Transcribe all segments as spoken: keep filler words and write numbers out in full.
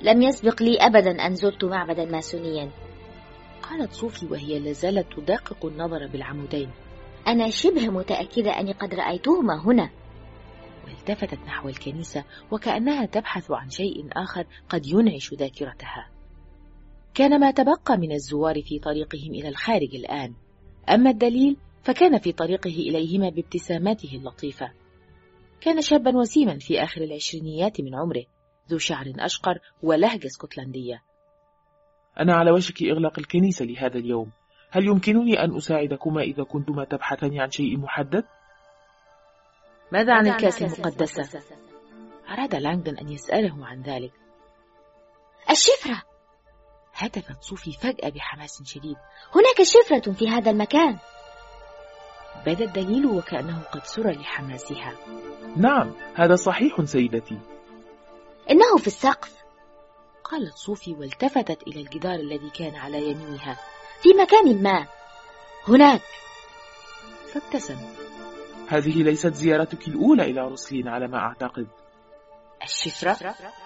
لم يسبق لي أبدا أن زرت معبدا ماسونيا. قالت صوفي وهي لازالت تدقق النظر بالعمودين. أنا شبه متأكدة أني قد رأيتهما هنا. والتفتت نحو الكنيسة وكأنها تبحث عن شيء آخر قد ينعش ذاكرتها. كان ما تبقى من الزوار في طريقهم إلى الخارج الآن، أما الدليل فكان في طريقه إليهما بابتساماته اللطيفة. كان شابا وسيما في آخر العشرينيات من عمره، ذو شعر أشقر ولهجة اسكتلندية. أنا على وشك إغلاق الكنيسة لهذا اليوم، هل يمكنني أن أساعدكما إذا كنتما تبحثان عن شيء محدد؟ ماذا عن الكاس المقدسة؟ أراد لانغدون أن يسأله عن ذلك. الشفرة! هتفت صوفي فجأة بحماس شديد. هناك شفرة في هذا المكان. بدا الدليل وكأنه قد سر لحماسها. نعم، هذا صحيح سيدتي. إنه في السقف، قالت صوفي والتفتت إلى الجدار الذي كان على يمينها. في مكان ما هناك. فابتسم. هذه ليست زيارتك الأولى إلى روسلين على ما أعتقد. الشفرة؟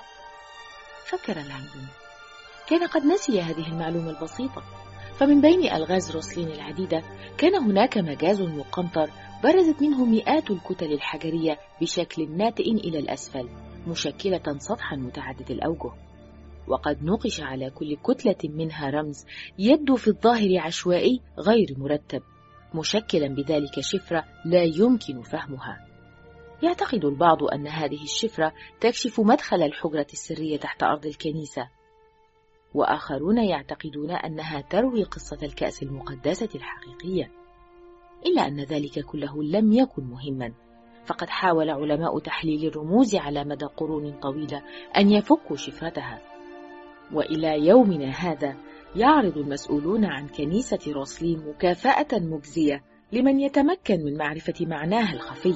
فكر لانغدون. كان قد نسي هذه المعلومة البسيطة، فمن بين ألغاز روسلين العديدة كان هناك مجاز مقنطر برزت منه مئات الكتل الحجرية بشكل ناتئ إلى الأسفل، مشكلة سطحا متعدد الأوجه، وقد نقش على كل كتلة منها رمز يبدو في الظاهر عشوائي غير مرتب، مشكلا بذلك شفرة لا يمكن فهمها. يعتقد البعض أن هذه الشفرة تكشف مدخل الحجرة السرية تحت أرض الكنيسة، وآخرون يعتقدون أنها تروي قصة الكأس المقدسة الحقيقية. إلا أن ذلك كله لم يكن مهما، فقد حاول علماء تحليل الرموز على مدى قرون طويلة أن يفكوا شفرتها، وإلى يومنا هذا يعرض المسؤولون عن كنيسة روسلين مكافأة مجزية لمن يتمكن من معرفة معناها الخفي.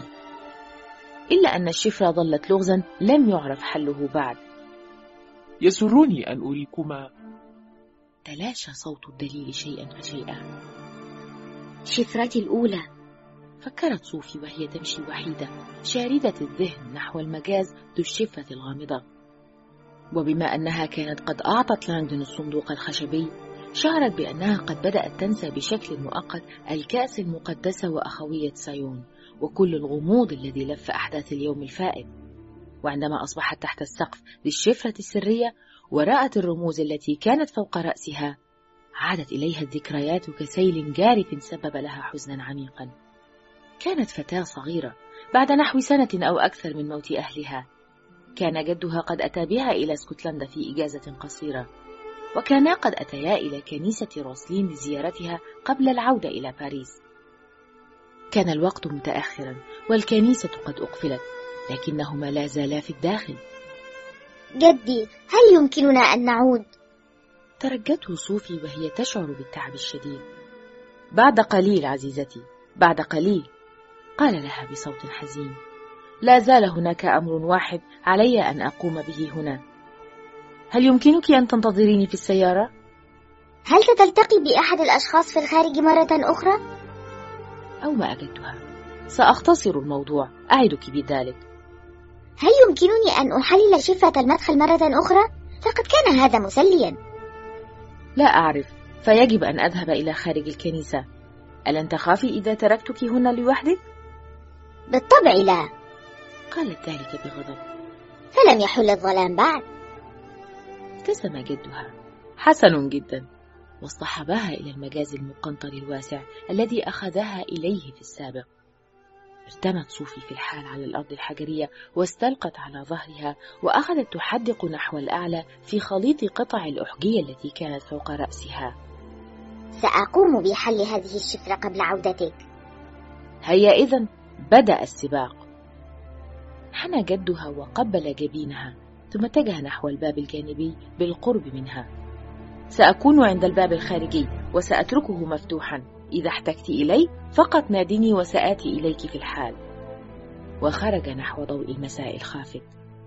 إلا أن الشفرة ظلت لغزا لم يعرف حله بعد. يسرني أن أريكما. تلاشى صوت الدليل شيئا فشيئا. شفرتي الأولى، فكرت صوفي وهي تمشي وحيدة شاردة الذهن نحو المجاز ذو الشفة الغامضة. وبما أنها كانت قد أعطت لانغدون الصندوق الخشبي، شعرت بأنها قد بدأت تنسى بشكل مؤقت الكأس المقدسة وأخوية سايون وكل الغموض الذي لف أحداث اليوم الفائت. وعندما أصبحت تحت السقف للشفرة السرية ورأت الرموز التي كانت فوق رأسها، عادت إليها الذكريات كسيل جارف سبب لها حزنا عميقا. كانت فتاة صغيرة بعد نحو سنة أو أكثر من موت أهلها. كان جدها قد أتى بها إلى اسكتلندا في إجازة قصيرة، وكانا قد أتيا إلى كنيسة روسلين لزيارتها قبل العودة إلى باريس. كان الوقت متأخرا والكنيسة قد أقفلت، لكنهما لا زالا في الداخل. جدي، هل يمكننا أن نعود؟ ترجته صوفي وهي تشعر بالتعب الشديد. بعد قليل عزيزتي، بعد قليل، قال لها بصوت حزين. لا زال هناك أمر واحد علي أن أقوم به هنا. هل يمكنك أن تنتظريني في السيارة؟ هل ستلتقي بأحد الأشخاص في الخارج مرة أخرى؟ أو ما أجدتها. سأختصر الموضوع، أعدك بذلك. هل يمكنني أن أحلل شفرة المدخل مرة أخرى؟ لقد كان هذا مسليا. لا أعرف، فيجب أن أذهب إلى خارج الكنيسة. ألن تخافي إذا تركتك هنا لوحدك؟ بالطبع لا. قالت ذلك بغضب. فلم يحل الظلام بعد. ابتسم جدها. حسن جدا. واصطحبها إلى المجاز المقنطر الواسع الذي أخذها إليه في السابق. ارتمت صوفي في الحال على الأرض الحجرية واستلقت على ظهرها وأخذت تحدق نحو الأعلى في خليط قطع الأحجية التي كانت فوق رأسها. سأقوم بحل هذه الشفرة قبل عودتك. هيا إذن، بدأ السباق. حنى جدها وقبل جبينها ثم اتجه نحو الباب الجانبي بالقرب منها. سأكون عند الباب الخارجي وسأتركه مفتوحا، إذا احتجت إلي فقط ناديني وسآتي إليك في الحال. وخرج نحو ضوء المساء الخافت.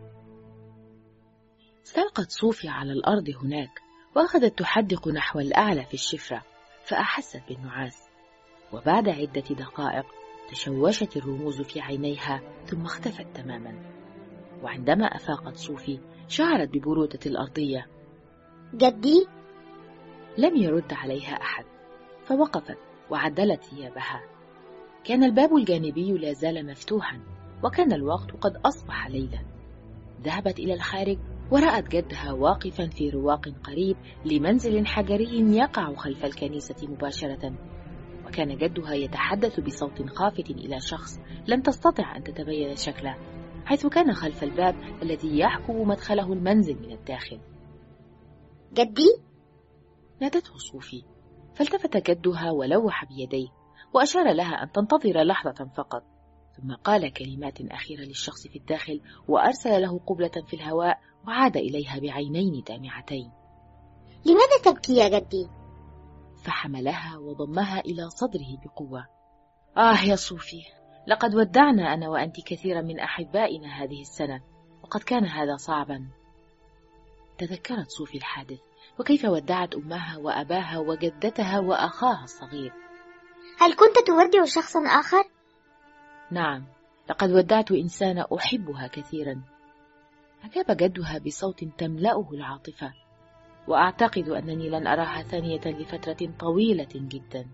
استلقت صوفي على الأرض هناك وأخذت تحدق نحو الأعلى في الشفرة، فأحست بالنعاس. وبعد عدة دقائق تشوشت الرموز في عينيها ثم اختفت تماما. وعندما أفاقت صوفي شعرت ببرودة الأرضية. جدي؟ لم يرد عليها أحد، فوقفت وعدلت ثيابها. كان الباب الجانبي لا زال مفتوحا، وكان الوقت قد أصبح ليلا. ذهبت إلى الخارج ورأت جدها واقفا في رواق قريب لمنزل حجري يقع خلف الكنيسة مباشرة، وكان جدها يتحدث بصوت خافت إلى شخص لم تستطع أن تتبين شكله، حيث كان خلف الباب الذي يحكم مدخله المنزل من الداخل. جدي؟ نادته صوفي، فالتفت جدها ولوح بيديه وأشار لها أن تنتظر لحظة فقط، ثم قال كلمات أخيرة للشخص في الداخل وأرسل له قبلة في الهواء وعاد إليها بعينين دامعتين. لماذا تبكي يا جدي؟ فحملها وضمها إلى صدره بقوة. آه يا صوفي، لقد ودعنا أنا وأنت كثيرا من أحبائنا هذه السنة، وقد كان هذا صعبا. تذكرت صوفي الحادث وكيف ودعت أمها وأباها وجدتها وأخاها الصغير. هل كنت تودع شخصا آخر؟ نعم، لقد ودعت إنسانة أحبها كثيرا. أجاب جدها بصوت تملأه العاطفة، وأعتقد أنني لن أراها ثانية لفترة طويلة جدا.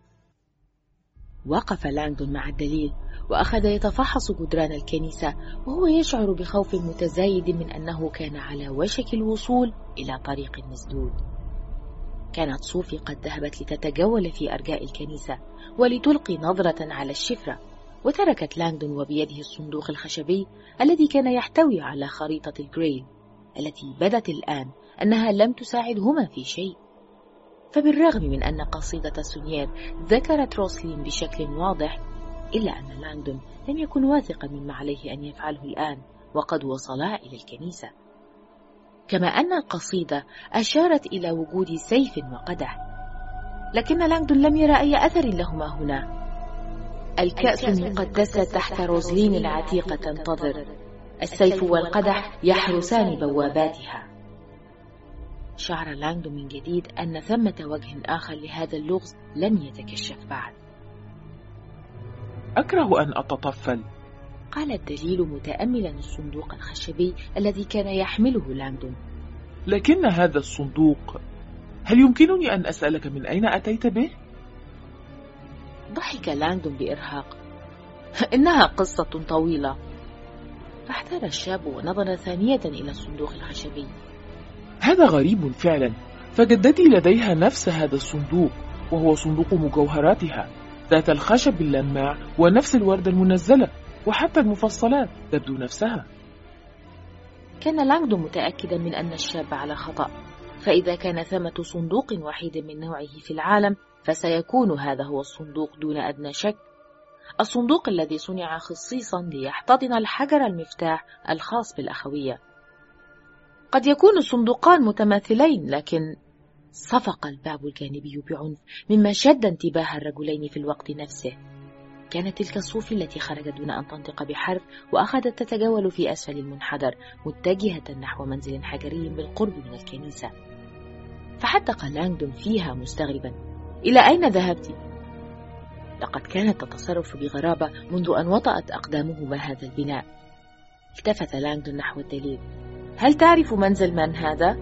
وقف لانغدون مع الدليل وأخذ يتفحص جدران الكنيسة، وهو يشعر بخوف متزايد من أنه كان على وشك الوصول إلى طريق مسدود. كانت صوفي قد ذهبت لتتجول في أرجاء الكنيسة ولتلقي نظرة على الشفرة، وتركت لانغدون وبيده الصندوق الخشبي الذي كان يحتوي على خريطة الجريل التي بدت الآن أنها لم تساعدهما في شيء. فبالرغم من أن قصيدة سونيير ذكرت روسلين بشكل واضح، إلا أن لانغدون لم يكن واثقا مما عليه أن يفعله الآن وقد وصلا إلى الكنيسة. كما أن القصيدة أشارت إلى وجود سيف وقدح، لكن لانغدون لم يرى أي أثر لهما هنا. الكأس المقدسة تحت روزلين العتيقة تنتظر، السيف والقدح يحرسان بواباتها. شعر لانغدون من جديد أن ثمة وجه آخر لهذا اللغز لم يتكشف بعد. أكره أن أتطفل، قال الدليل متأملا الصندوق الخشبي الذي كان يحمله لانغدون. لكن هذا الصندوق، هل يمكنني أن أسألك من أين أتيت به؟ ضحك لانغدون بإرهاق. إنها قصة طويلة. فاحتار الشاب ونظر ثانية إلى الصندوق الخشبي. هذا غريب فعلا، فجدتي لديها نفس هذا الصندوق، وهو صندوق مجوهراتها ذات الخشب اللماع ونفس الوردة المنزلة، وحتى المفصلات تبدو نفسها. كان لانغدون متأكدا من أن الشاب على خطأ، فإذا كان ثمة صندوق وحيد من نوعه في العالم فسيكون هذا هو الصندوق دون أدنى شك، الصندوق الذي صنع خصيصا ليحتضن الحجر المفتاح الخاص بالأخوية. قد يكون الصندوقان متماثلين، لكن صفق الباب الجانبي بعنف مما شد انتباه الرجلين في الوقت نفسه. كانت تلك صوفي التي خرجت دون أن تنطق بحرف وأخذت تتجول في أسفل المنحدر متجهة نحو منزل حجري بالقرب من الكنيسة. فحدق لانغدون فيها مستغربا: إلى أين ذهبت؟ لقد كانت تتصرف بغرابة منذ أن وطأت أقدامهما هذا البناء. التفت لانغدون نحو الدليل: هل تعرف منزل من هذا؟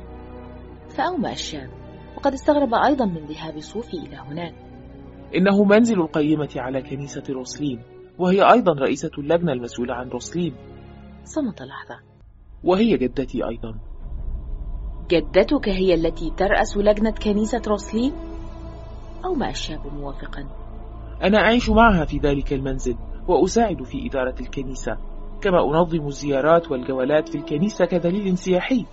فأومأ الشاب، وقد استغرب أيضا من ذهاب صوفي إلى هناك. إنه منزل القيمة على كنيسة روسلين، وهي أيضا رئيسة اللجنة المسؤولة عن روسلين. صمت لحظة. وهي جدتي أيضا. جدتك هي التي ترأس لجنة كنيسة روسلين؟ أومأ الشاب موافقا. أنا أعيش معها في ذلك المنزل، وأساعد في إدارة الكنيسة، كما أنظم الزيارات والجولات في الكنيسة كدليل سياحي.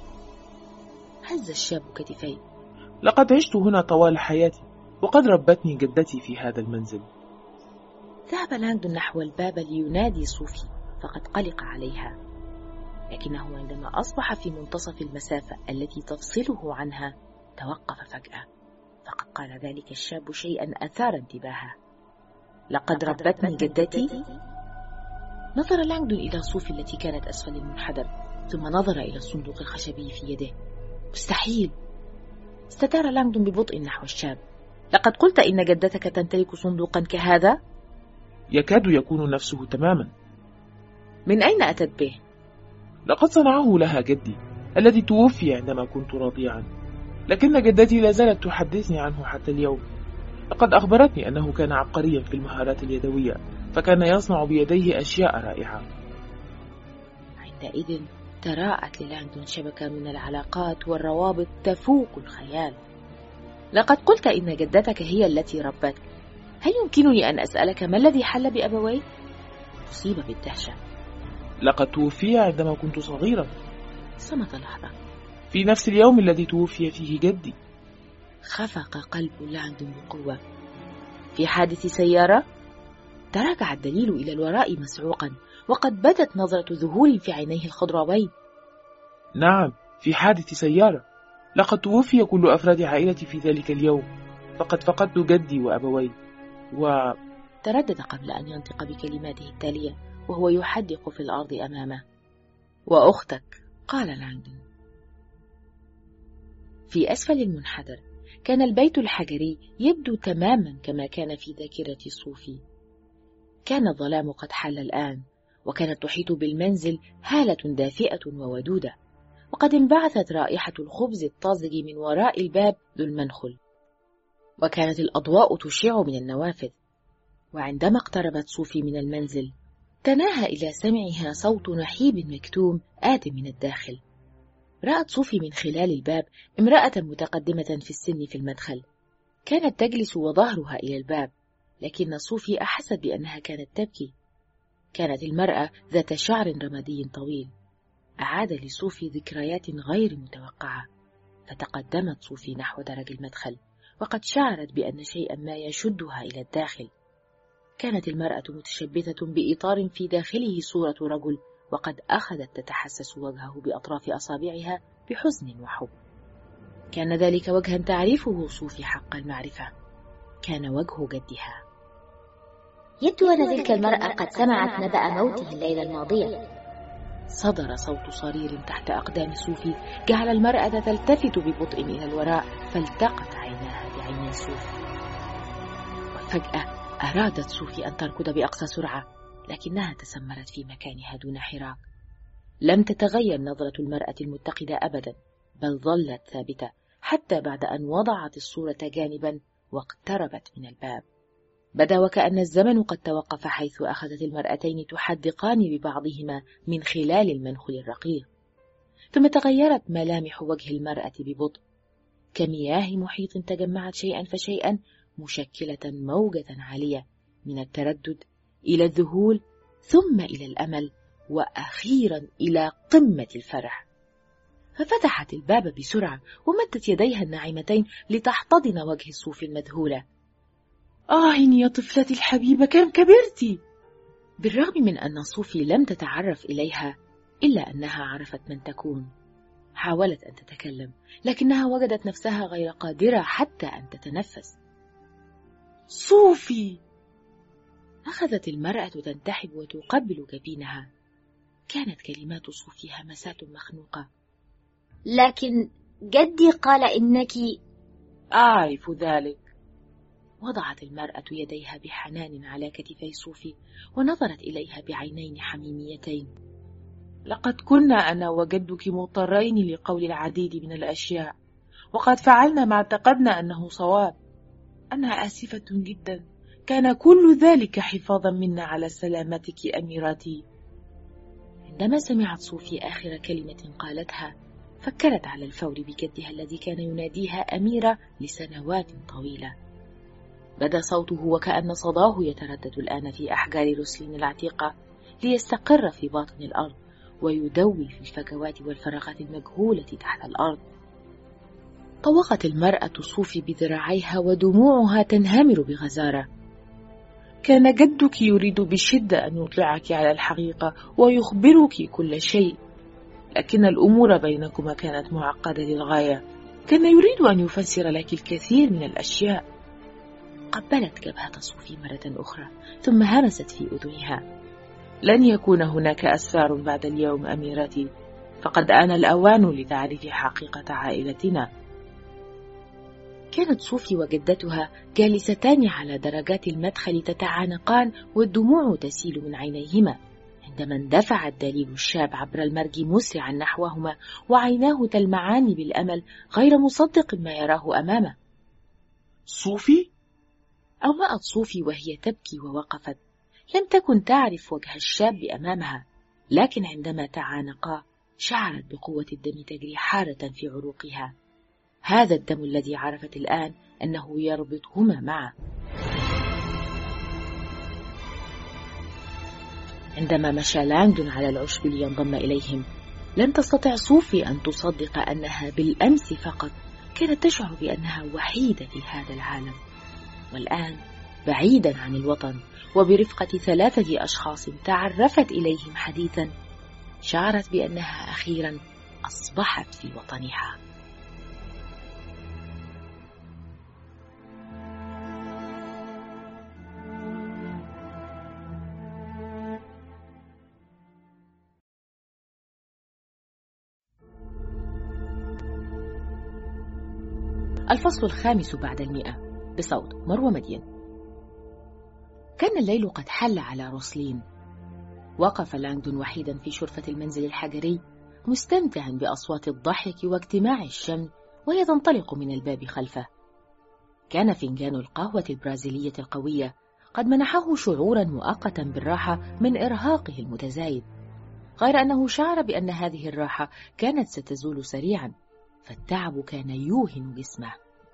هز الشاب كتفيه. لقد عشت هنا طوال حياتي، وقد ربتني جدتي في هذا المنزل. ذهب لانغدون نحو الباب لينادي صوفي، فقد قلق عليها، لكنه عندما أصبح في منتصف المسافة التي تفصله عنها توقف فجأة، فقد قال ذلك الشاب شيئا أثار انتباهه: لقد ربتني جدتي؟ نظر لانغدون إلى صوفي التي كانت أسفل المنحدر، ثم نظر إلى الصندوق الخشبي في يده. مستحيل. استدار لانغدون ببطء نحو الشاب. لقد قلت إن جدتك تمتلك صندوقا كهذا؟ يكاد يكون نفسه تماما. من أين أتت به؟ لقد صنعه لها جدي الذي توفي عندما كنت رضيعا، لكن جدتي لا زالت تحدثني عنه حتى اليوم. لقد أخبرتني أنه كان عبقريا في المهارات اليدوية، فكان يصنع بيديه أشياء رائعة. عندئذ تراءت للاندون شبكة من العلاقات والروابط تفوق الخيال. لقد قلت إن جدتك هي التي ربتك، هل يمكنني أن أسألك ما الذي حل بأبويك؟ أصيب بالدهشة. لقد توفي عندما كنت صغيرا. صمت لحظة. في نفس اليوم الذي توفي فيه جدي. خفق قلب لاندون بقوة. في حادث سيارة؟ تراجع الدليل إلى الوراء مسعوقا، وقد بدت نظرة ذهول في عينيه الخضراوين. نعم، في حادث سيارة. لقد توفي كل أفراد عائلتي في ذلك اليوم، فقد فقدت جدي وأبوي و... تردد قبل أن ينطق بكلماته التالية وهو يحدق في الأرض أمامه. وأختك، قال لاندون. في أسفل المنحدر كان البيت الحجري يبدو تماما كما كان في ذاكرة صوفي. كان الظلام قد حل الآن، وكانت تحيط بالمنزل هالة دافئة وودودة، وقد انبعثت رائحة الخبز الطازج من وراء الباب ذو المنخل، وكانت الأضواء تشع من النوافذ. وعندما اقتربت صوفي من المنزل تناهى إلى سمعها صوت نحيب مكتوم آت من الداخل. رأت صوفي من خلال الباب امرأة متقدمة في السن في المدخل، كانت تجلس وظهرها إلى الباب، لكن صوفي أحست بأنها كانت تبكي. كانت المرأة ذات شعر رمادي طويل. أعاد لصوفي ذكريات غير متوقعة، فتقدمت صوفي نحو درج المدخل، وقد شعرت بأن شيئا ما يشدها إلى الداخل. كانت المرأة متشبثة بإطار في داخله صورة رجل، وقد أخذت تتحسس وجهه بأطراف أصابعها بحزن وحب. كان ذلك وجها تعرفه صوفي حق المعرفة، كان وجه جدها. يبدو أن تلك المرأة قد سمعت نبأ موته الليلة الماضية. صدر صوت صرير تحت أقدام صوفي جعل المرأة تلتفت ببطء إلى الوراء، فالتقت عيناها بعيني صوفي. وفجأة أرادت صوفي أن تركض بأقصى سرعة، لكنها تسمرت في مكانها دون حراك. لم تتغير نظرة المرأة المتقدة أبدا، بل ظلت ثابتة حتى بعد أن وضعت الصورة جانبا واقتربت من الباب. بدا وكأن الزمن قد توقف، حيث أخذت المرأتين تحدقان ببعضهما من خلال المنخل الرقيق. ثم تغيرت ملامح وجه المرأة ببطء، كمياه محيط تجمعت شيئا فشيئا، مشكلة موجة عالية من التردد إلى الذهول، ثم إلى الأمل، وأخيرا إلى قمة الفرح. ففتحت الباب بسرعة ومدت يديها الناعمتين لتحتضن وجه الصوفي المذهولة. آه يا طفلتي الحبيبة، كم كبرتي! بالرغم من أن صوفي لم تتعرف إليها، إلا أنها عرفت من تكون. حاولت أن تتكلم، لكنها وجدت نفسها غير قادرة حتى أن تتنفس. صوفي! أخذت المرأة تنتحب وتقبل جبينها. كانت كلمات صوفي همسات مخنوقة. لكن جدي قال إنك... أعرف ذلك. وضعت المرأة يديها بحنان على كتفي صوفي ونظرت إليها بعينين حميميتين. لقد كنا أنا وجدك مضطرين لقول العديد من الأشياء، وقد فعلنا ما اعتقدنا أنه صواب. أنا آسفة جدا، كان كل ذلك حفاظا منا على سلامتك أميرتي. عندما سمعت صوفي آخر كلمة قالتها فكرت على الفور بجدها الذي كان يناديها أميرة لسنوات طويلة. بدا صوته وكأن صداه يتردد الآن في أحجار روسلين العتيقة ليستقر في باطن الأرض ويدوي في الفجوات والفراغات المجهولة تحت الأرض. طوقت المرأة صوفي بذراعيها ودموعها تنهمر بغزارة. كان جدك يريد بشدة أن يطلعك على الحقيقة ويخبرك كل شيء، لكن الأمور بينكما كانت معقدة للغاية. كان يريد أن يفسر لك الكثير من الأشياء. قبلت جبهة صوفي مرة أخرى ثم همست في أذنها. لن يكون هناك أسفار بعد اليوم أميرتي، فقد آن الأوان لتعريف حقيقة عائلتنا. كانت صوفي وجدتها جالستان على درجات المدخل تتعانقان والدموع تسيل من عينيهما عندما اندفع الدليل الشاب عبر المرج مسرعا نحوهما وعيناه تلمعان بالأمل غير مصدق ما يراه أمامه. صوفي؟ أومأت صوفي وهي تبكي ووقفت. لم تكن تعرف وجه الشاب أمامها، لكن عندما تعانقا شعرت بقوة الدم تجري حارة في عروقها، هذا الدم الذي عرفت الآن أنه يربطهما معا. عندما مشى لانغدون على العشب لينضم إليهم، لم تستطع صوفي أن تصدق أنها بالأمس فقط كانت تشعر بأنها وحيدة في هذا العالم، والآن بعيدا عن الوطن وبرفقة ثلاثة أشخاص تعرفت إليهم حديثا، شعرت بأنها أخيرا أصبحت في وطنها. الفصل الخامس بعد المئة بصوت مروى مدين. كان الليل قد حل على روسلين. وقف لانغدون وحيدا في شرفة المنزل الحجري مستمتعا بأصوات الضحك واجتماع الشمل وهي تنطلق من الباب خلفه. كان فنجان القهوة البرازيلية القوية قد منحه شعورا مؤقتا بالراحة من إرهاقه المتزايد، غير أنه شعر بأن هذه الراحة كانت ستزول سريعا، فالتعب كان يوهن جسمه.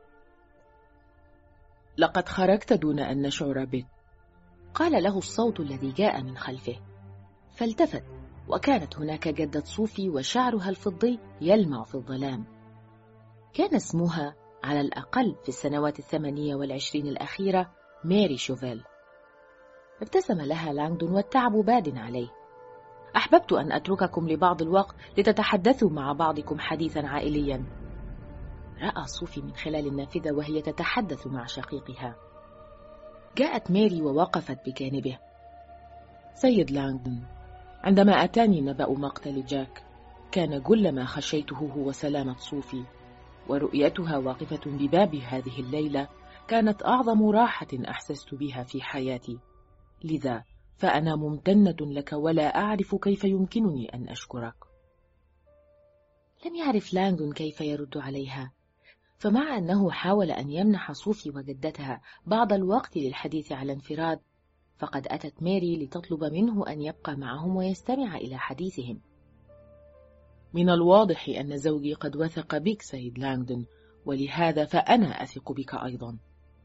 لقد خرجت دون أن نشعر بك، قال له الصوت الذي جاء من خلفه، فالتفت وكانت هناك جدة صوفي وشعرها الفضي يلمع في الظلام. كان اسمها على الأقل في السنوات الثمانية والعشرين الأخيرة ماري شوفيل. ابتسم لها لانغدون والتعب باد عليه. أحببت أن أترككم لبعض الوقت لتتحدثوا مع بعضكم حديثا عائليا. رأى صوفي من خلال النافذة وهي تتحدث مع شقيقها. جاءت ماري ووقفت بجانبه. سيد لانغدون، عندما أتاني نبأ مقتل جاك كان كل ما خشيته هو سلامة صوفي، ورؤيتها واقفة بباب هذه الليلة كانت أعظم راحة أحسست بها في حياتي، لذا فأنا ممتنة لك ولا أعرف كيف يمكنني أن أشكرك. لم يعرف لانغدون كيف يرد عليها، فمع أنه حاول أن يمنح صوفي وجدتها بعض الوقت للحديث على انفراد، فقد أتت ماري لتطلب منه أن يبقى معهم ويستمع إلى حديثهم. من الواضح أن زوجي قد وثق بك سيد لانغدون، ولهذا فأنا أثق بك أيضا.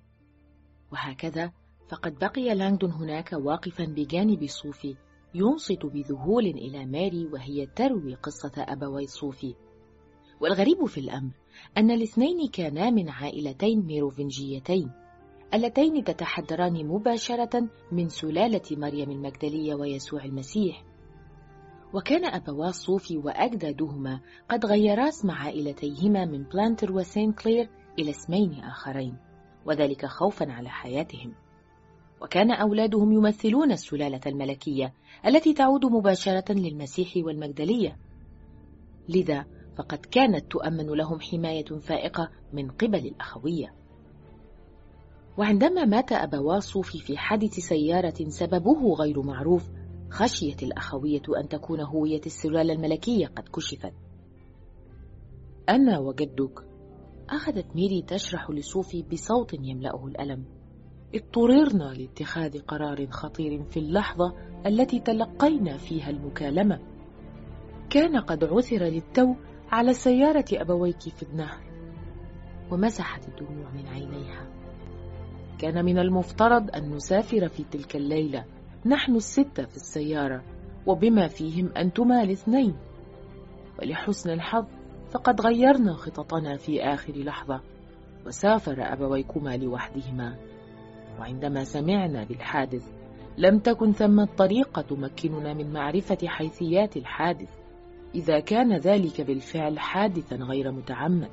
وهكذا فقد بقي لانغدون هناك واقفا بجانب صوفي ينصت بذهول إلى ماري وهي تروي قصة أبوي صوفي. والغريب في الأمر أن الاثنين كانا من عائلتين ميروفنجيتين اللتين تتحدران مباشرة من سلالة مريم المجدلية ويسوع المسيح. وكان أبوا صوفي وأجدادهما قد غيرا اسم عائلتيهما من بلانتر وسين كلير إلى اسمين آخرين، وذلك خوفا على حياتهم. وكان أولادهم يمثلون السلالة الملكية التي تعود مباشرة للمسيح والمجدلية، لذا فقد كانت تؤمن لهم حماية فائقة من قبل الأخوية. وعندما مات أبوا صوفي في حادث سيارة سببه غير معروف، خشيت الأخوية أن تكون هوية السلالة الملكية قد كشفت. أنا وجدك، أخذت ميري تشرح لصوفي بصوت يملأه الألم، اضطررنا لاتخاذ قرار خطير في اللحظة التي تلقينا فيها المكالمة. كان قد عثر للتو على سيارة أبويك في النهر. ومسحت الدموع من عينيها. كان من المفترض أن نسافر في تلك الليلة نحن الستة في السيارة، وبما فيهم أنتما الاثنين، ولحسن الحظ فقد غيرنا خططنا في آخر لحظة وسافر أبويكما لوحدهما. وعندما سمعنا بالحادث لم تكن ثمة طريقة تمكننا من معرفة حيثيات الحادث، إذا كان ذلك بالفعل حادثا غير متعمد.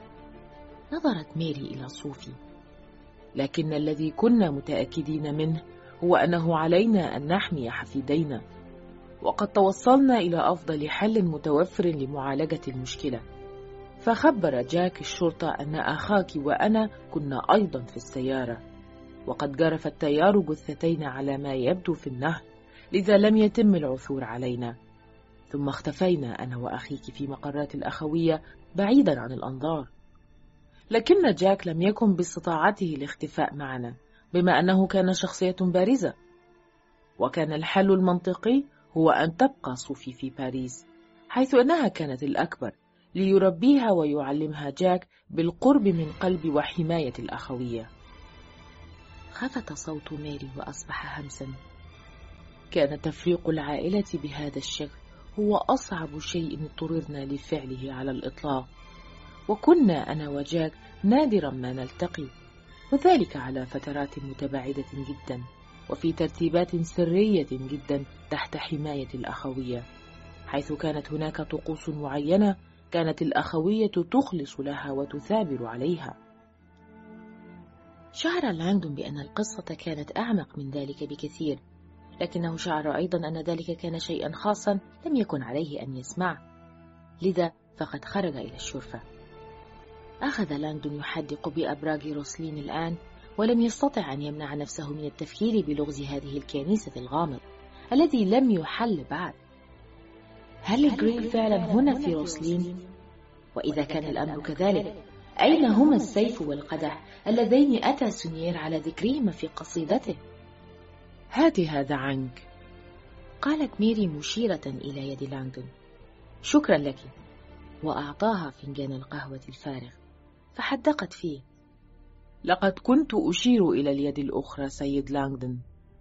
نظرت ميري إلى صوفي. لكن الذي كنا متأكدين منه هو أنه علينا أن نحمي حفيدينا، وقد توصلنا إلى أفضل حل متوفر لمعالجة المشكلة. فخبر جاك الشرطة أن أخاك وأنا كنا أيضا في السيارة، وقد جرف التيار جثتين على ما يبدو في النهر، لذا لم يتم العثور علينا. ثم اختفينا أنا وأخيك في مقرات الأخوية بعيدا عن الأنظار. لكن جاك لم يكن باستطاعته الاختفاء معنا، بما أنه كان شخصية بارزة، وكان الحل المنطقي هو أن تبقى صوفي في باريس، حيث أنها كانت الأكبر، ليربيها ويعلمها جاك بالقرب من قلب وحماية الأخوية. خفت صوت ماري وأصبح همسا. كان تفريق العائلة بهذا الشكل هو أصعب شيء اضطررنا لفعله على الإطلاق، وكنا أنا وجاك نادرا ما نلتقي، وذلك على فترات متباعدة جدا وفي ترتيبات سرية جدا تحت حماية الأخوية، حيث كانت هناك طقوس معينة كانت الأخوية تخلص لها وتثابر عليها. شعر لانغدون بأن القصة كانت أعمق من ذلك بكثير، لكنه شعر أيضا أن ذلك كان شيئا خاصا لم يكن عليه أن يسمع، لذا فقد خرج إلى الشرفة. أخذ لانغدون يحدق بأبراج روسلين الآن، ولم يستطع أن يمنع نفسه من التفكير بلغز هذه الكنيسة الغامض الذي لم يحل بعد. هل الجريل فعلا هنا في روسلين؟ وإذا كان الأمر كذلك، أين هما السيف والقدح اللذين أتى سونيير على ذكرهما في قصيدته؟ هات هذا عنك، قالت ميري مشيرة إلى يد لانغدون. شكرا لك، وأعطاها فنجان القهوة الفارغ، فحدقت فيه. لقد كنت أشير إلى اليد الأخرى سيد لانغدون.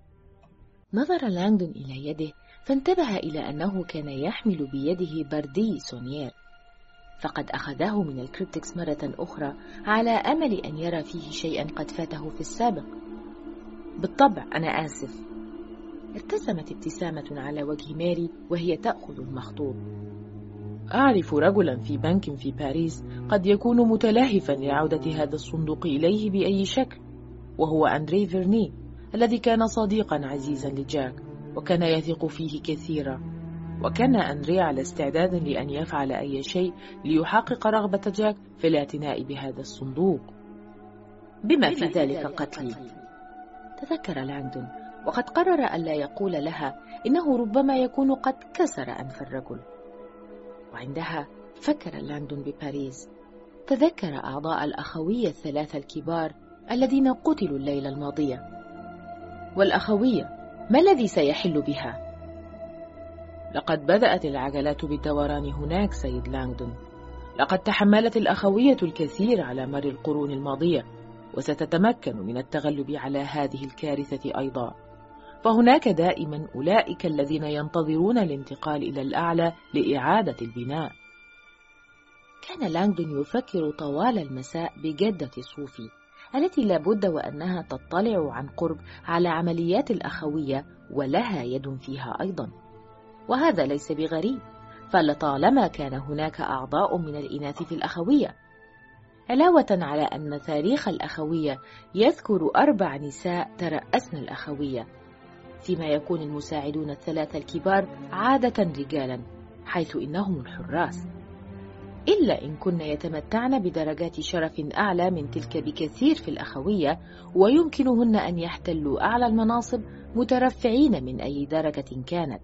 نظر لانغدون إلى يده فانتبه إلى أنه كان يحمل بيده بردي سونيير، فقد أخذه من الكريبتكس مرة أخرى على أمل أن يرى فيه شيئا قد فاته في السابق. بالطبع أنا آسف. ارتسمت ابتسامة على وجه ماري وهي تأخذ المخطوط. أعرف رجلا في بنك في باريس قد يكون متلهفا لعودة هذا الصندوق إليه بأي شكل، وهو أندري فيرني الذي كان صديقا عزيزا لجاك وكان يثق فيه كثيرا، وكان أندري على استعداد لأن يفعل أي شيء ليحقق رغبة جاك في الاعتناء بهذا الصندوق، بما في ذلك قتلي. تذكر لانغدون، وقد قرر ألا يقول لها إنه ربما يكون قد كسر أنف الرجل. وعندها فكر لانغدون بباريس، تذكر أعضاء الأخوية الثلاثة الكبار الذين قتلوا الليلة الماضية. والأخوية ما الذي سيحل بها؟ لقد بدأت العجلات بالدوران هناك سيد لانغدون. لقد تحملت الأخوية الكثير على مر القرون الماضية، وستتمكن من التغلب على هذه الكارثة أيضا. فهناك دائما أولئك الذين ينتظرون الانتقال إلى الأعلى لإعادة البناء. كان لانغدون يفكر طوال المساء بجدة صوفي التي لابد وأنها تطلع عن قرب على عمليات الأخوية ولها يد فيها أيضا، وهذا ليس بغريب، فلطالما كان هناك أعضاء من الإناث في الأخوية، علاوة على أن تاريخ الأخوية يذكر أربع نساء ترأسن الأخوية، فيما يكون المساعدون الثلاثة الكبار عادة رجالا، حيث إنهم الحراس، إلا إن كن يتمتعن بدرجات شرف أعلى من تلك بكثير في الأخوية، ويمكنهن أن يحتلوا أعلى المناصب مترفعين من أي درجة كانت.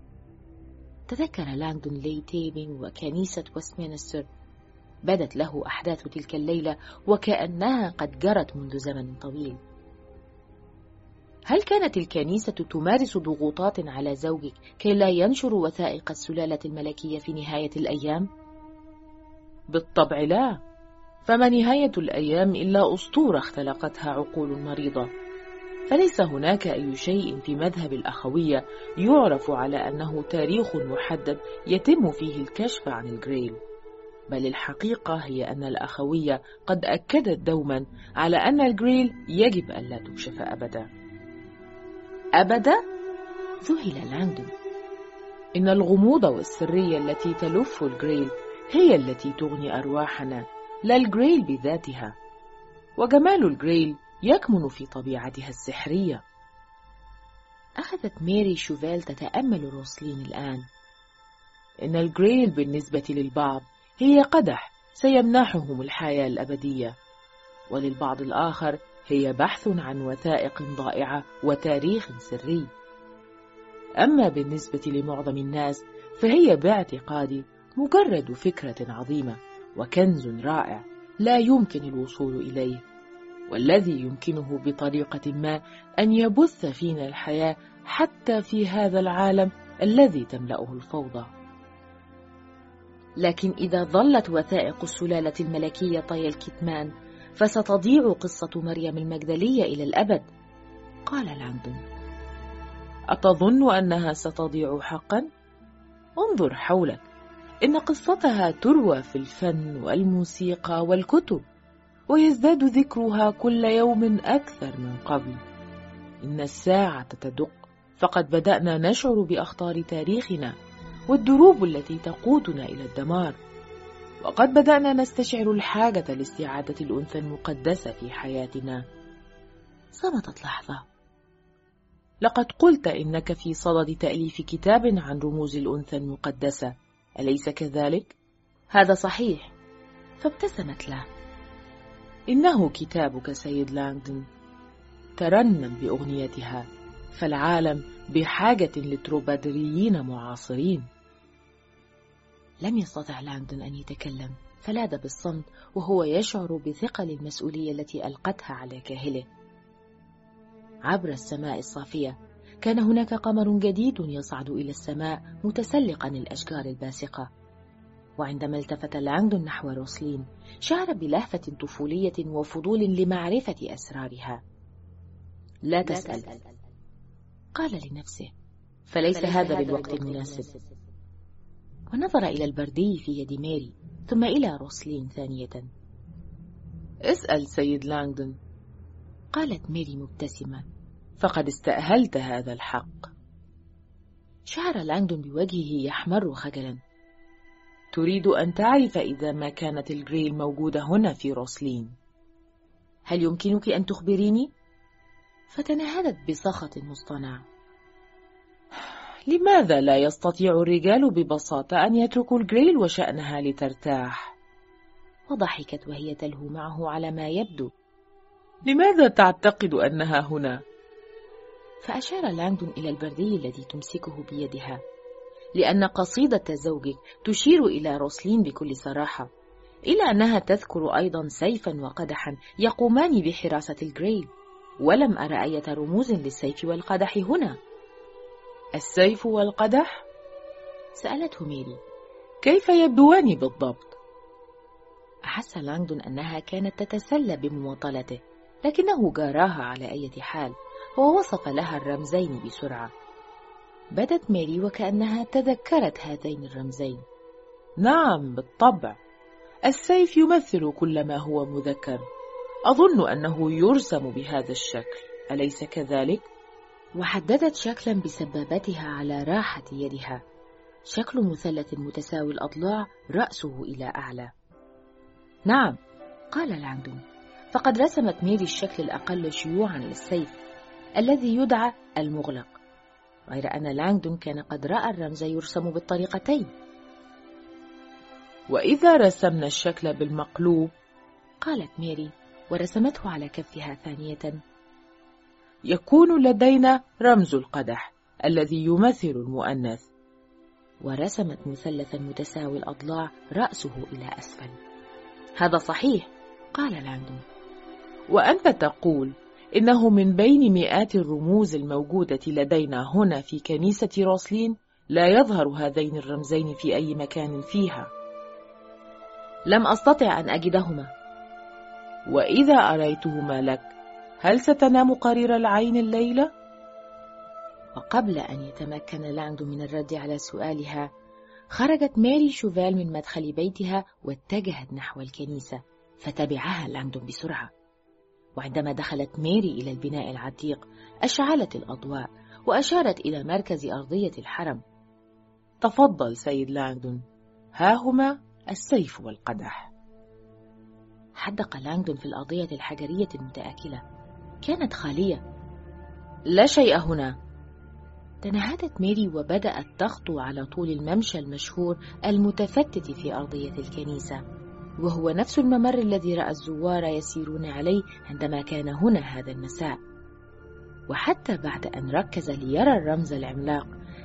تذكر لانغدون لي تيبينغ وكنيسة وستمينستر. بدت له أحداث تلك الليلة وكأنها قد جرت منذ زمن طويل. هل كانت الكنيسة تمارس ضغوطات على زوجك كي لا ينشر وثائق السلالة الملكية في نهاية الأيام؟ بالطبع لا، فما نهاية الأيام إلا أسطورة اختلقتها عقول مريضة. فليس هناك أي شيء في مذهب الأخوية يعرف على أنه تاريخ محدد يتم فيه الكشف عن الجريل، بل الحقيقة هي أن الأخوية قد أكدت دوما على أن الجريل يجب أن لا تكشف أبدا. أبدا؟ ذهل لانغدون. إن الغموض والسرية التي تلف الجريل هي التي تغني أرواحنا، لا الجريل بذاتها، وجمال الجريل يكمن في طبيعتها السحرية. أخذت ماري شوفيل تتأمل روسلين الآن. إن الجريل بالنسبة للبعض هي قدح سيمنحهم الحياة الأبدية، وللبعض الآخر هي بحث عن وثائق ضائعة وتاريخ سري. أما بالنسبة لمعظم الناس فهي باعتقادي مجرد فكرة عظيمة وكنز رائع لا يمكن الوصول إليه، والذي يمكنه بطريقة ما أن يبث فينا الحياة حتى في هذا العالم الذي تملأه الفوضى. لكن إذا ظلت وثائق السلالة الملكية طي الكتمان فستضيع قصة مريم المجدلية إلى الأبد. قال لانغدون: أتظن أنها ستضيع حقا؟ انظر حولك، إن قصتها تروى في الفن والموسيقى والكتب، ويزداد ذكرها كل يوم أكثر من قبل. إن الساعة تدق، فقد بدأنا نشعر بأخطار تاريخنا والدروب التي تقودنا إلى الدمار، وقد بدأنا نستشعر الحاجة لاستعادة الأنثى المقدسة في حياتنا. صمتت لحظة. لقد قلت إنك في صدد تأليف كتاب عن رموز الأنثى المقدسة، أليس كذلك؟ هذا صحيح. فابتسمت له. إنه كتابك سيد لانغدون، ترنم بأغنيتها، فالعالم بحاجة لتروبادريين معاصرين. لم يستطع لانغدون أن يتكلم، فلاذ بالصمت وهو يشعر بثقل المسؤولية التي ألقتها على كاهله. عبر السماء الصافية كان هناك قمر جديد يصعد إلى السماء متسلقا الأشجار الباسقة، وعندما التفت لانغدون نحو روسلين شعر بلهفة طفولية وفضول لمعرفة أسرارها. لا تسأل، قال لنفسه، فليس هذا بالوقت المناسب. ونظر إلى البردي في يد ماري ثم إلى روسلين ثانية. اسأل سيد لانغدون، قالت ماري مبتسمة، فقد استأهلت هذا الحق. شعر لانغدون بوجهه يحمر خجلا. تريد أن تعرف إذا ما كانت الجريل موجودة هنا في روسلين؟ هل يمكنك أن تخبريني؟ فتنهدت بصخة مصطنع. لماذا لا يستطيع الرجال ببساطة أن يتركوا الجريل وشأنها لترتاح؟ وضحكت وهي تلهو معه على ما يبدو. لماذا تعتقد أنها هنا؟ فأشار لانغدون إلى البردي الذي تمسكه بيدها. لأن قصيدة زوجك تشير إلى روسلين بكل صراحة، إلا أنها تذكر أيضا سيفا وقدحا يقومان بحراسة الجريل، ولم أرى أي رموز للسيف والقدح هنا. السيف والقدح؟ سألته ميري. كيف يبدوان بالضبط؟ أحس لانغدون أنها كانت تتسلى بمماطلته، لكنه جاراها على أي حال، ووصف لها الرمزين بسرعة. بدت ماري وكأنها تذكرت هذين الرمزين. نعم بالطبع، السيف يمثل كل ما هو مذكر، أظن أنه يرسم بهذا الشكل، أليس كذلك؟ وحددت شكلا بسبابتها على راحة يدها، شكل مثلث متساوي الأضلاع رأسه إلى أعلى. نعم، قال لانغدون، فقد رسمت ميري الشكل الأقل شيوعا للسيف الذي يدعى المغلق، غير أن لانغدون كان قد رأى الرمز يرسم بالطريقتين. وإذا رسمنا الشكل بالمقلوب؟ قالت ميري ورسمته على كفها ثانية. يكون لدينا رمز القدح الذي يمثل المؤنث. ورسمت مثلثا متساوي الأضلاع رأسه إلى أسفل. هذا صحيح، قال لانغدون. وأنت تقول إنه من بين مئات الرموز الموجودة لدينا هنا في كنيسة روسلين لا يظهر هذين الرمزين في أي مكان فيها. لم أستطع أن أجدهما. وإذا أريتهما لك هل ستنام قرير العين الليلة؟ وقبل أن يتمكن لانغدون من الرد على سؤالها، خرجت ماري شوفال من مدخل بيتها واتجهت نحو الكنيسة، فتبعها لانغدون بسرعة. وعندما دخلت ماري إلى البناء العتيق أشعلت الأضواء وأشارت إلى مركز أرضية الحرم. تفضل سيد لانغدون، ها هما السيف والقدح. حدق لانغدون في الأرضية الحجرية المتآكلة، كانت خالية، لا شيء هنا. تنهدت ماري وبدأت تخطو على طول الممشى المشهور المتفتت في أرضية الكنيسة، وهو نفس الممر الذي رأى الزوار يسيرون عليه عندما كان هنا هذا المساء. وحتى بعد أن ركز ليرى الرمز العملاق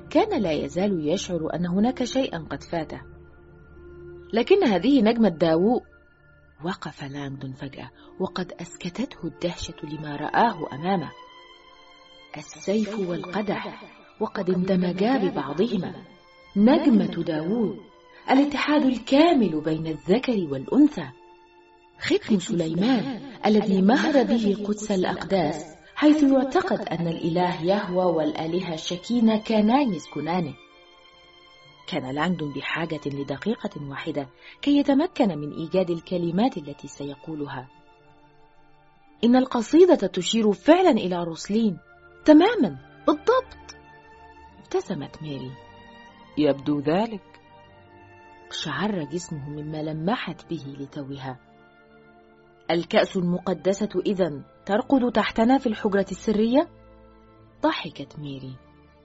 كان لا يزال يشعر أن هناك شيئا قد فاته. لكن هذه نجمة داوود. وقف لانغدون فجأة وقد أسكتته الدهشة لما رآه أمامه. السيف والقدح وقد اندمجا ببعضهما. نجمة داوود، الاتحاد الكامل بين الذكر والأنثى. ختم سليمان الذي مهر به قدس الأقداس، حيث يعتقد أن الإله يهوى والآلهة الشكينة كانا يسكنانه. كان لانغدون بحاجة لدقيقة واحدة كي يتمكن من إيجاد الكلمات التي سيقولها. إن القصيدة تشير فعلا إلى روسلين تماما بالضبط. ابتسمت ميري. يبدو ذلك. شعر جسمه مما لمحت به لتوها. الكأس المقدسة إذن ترقد تحتنا في الحجرة السرية؟ ضحكت ميري.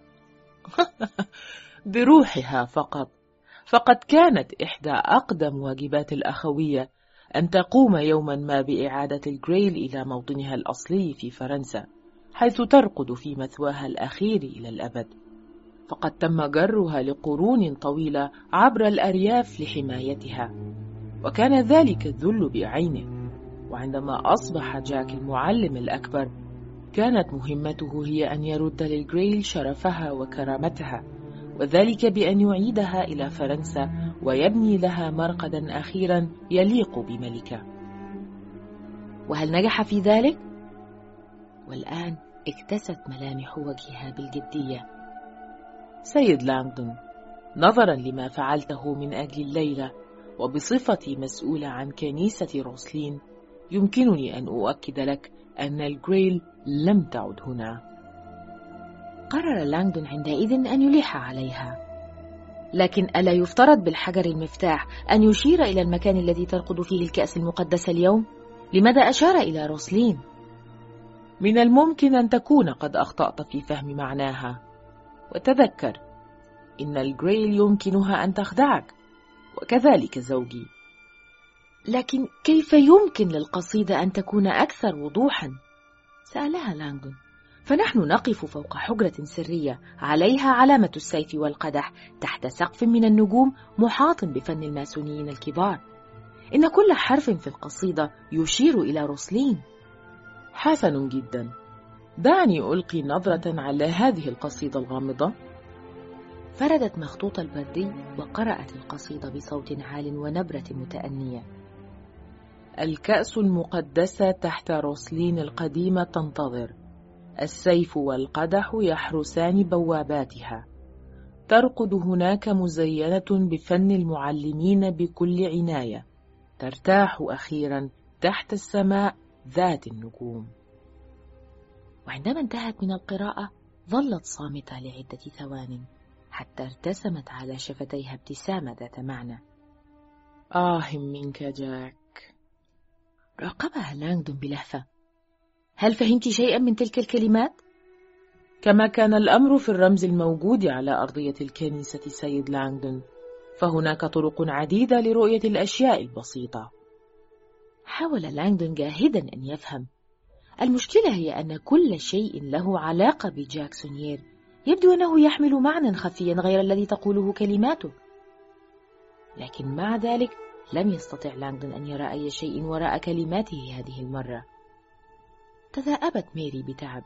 بروحها فقط، فقد كانت إحدى أقدم واجبات الأخوية أن تقوم يوما ما بإعادة الجريل إلى موطنها الأصلي في فرنسا، حيث ترقد في مثواها الأخير إلى الأبد. فقد تم جرها لقرون طويلة عبر الأرياف لحمايتها، وكان ذلك الذل بعينه. وعندما أصبح جاك المعلم الأكبر، كانت مهمته هي أن يرد للجريل شرفها وكرامتها، وذلك بأن يعيدها إلى فرنسا ويبني لها مرقدا أخيرا يليق بملكة. وهل نجح في ذلك؟ والآن اكتست ملامح وجهها بالجدية. سيد لانغدون، نظرا لما فعلته من أجل الليلة وبصفتي مسؤولة عن كنيسة روسلين، يمكنني أن أؤكد لك أن الجريل لم تعد هنا. قرر لانغدون عندئذ أن يلح عليها. لكن ألا يفترض بالحجر المفتاح أن يشير إلى المكان الذي ترقد فيه الكأس المقدس اليوم؟ لماذا أشار إلى روسلين؟ من الممكن أن تكون قد أخطأت في فهم معناها. وتذكر، إن الجريل يمكنها أن تخدعك، وكذلك زوجي. لكن كيف يمكن للقصيدة أن تكون أكثر وضوحا؟ سألها لانغدون. فنحن نقف فوق حجرة سرية عليها علامة السيف والقدح تحت سقف من النجوم محاط بفن الماسونيين الكبار. إن كل حرف في القصيدة يشير إلى روسلين. حسن جدا. دعني ألقي نظرة على هذه القصيدة الغامضة. فردت مخطوط البردي وقرأت القصيدة بصوت عال ونبرة متأنية. الكأس المقدسة تحت روسلين القديمة تنتظر، السيف والقدح يحرسان بواباتها، ترقد هناك مزينة بفن المعلمين بكل عناية، ترتاح أخيرا تحت السماء ذات النجوم. وعندما انتهت من القراءة ظلت صامتة لعدة ثوان، حتى ارتسمت على شفتيها ابتسامة ذات معنى. آه منك جاك. راقبها لانغدون بلهفة. هل فهمت شيئا من تلك الكلمات؟ كما كان الأمر في الرمز الموجود على أرضية الكنيسة سيد لانغدون، فهناك طرق عديدة لرؤية الأشياء البسيطة. حاول لانغدون جاهدا أن يفهم. المشكلة هي أن كل شيء له علاقة بجاك سونيير يبدو أنه يحمل معنى خفيا غير الذي تقوله كلماته. لكن مع ذلك لم يستطع لانغدون أن يرى أي شيء وراء كلماته هذه المرة. تذاءبت ميري بتعب.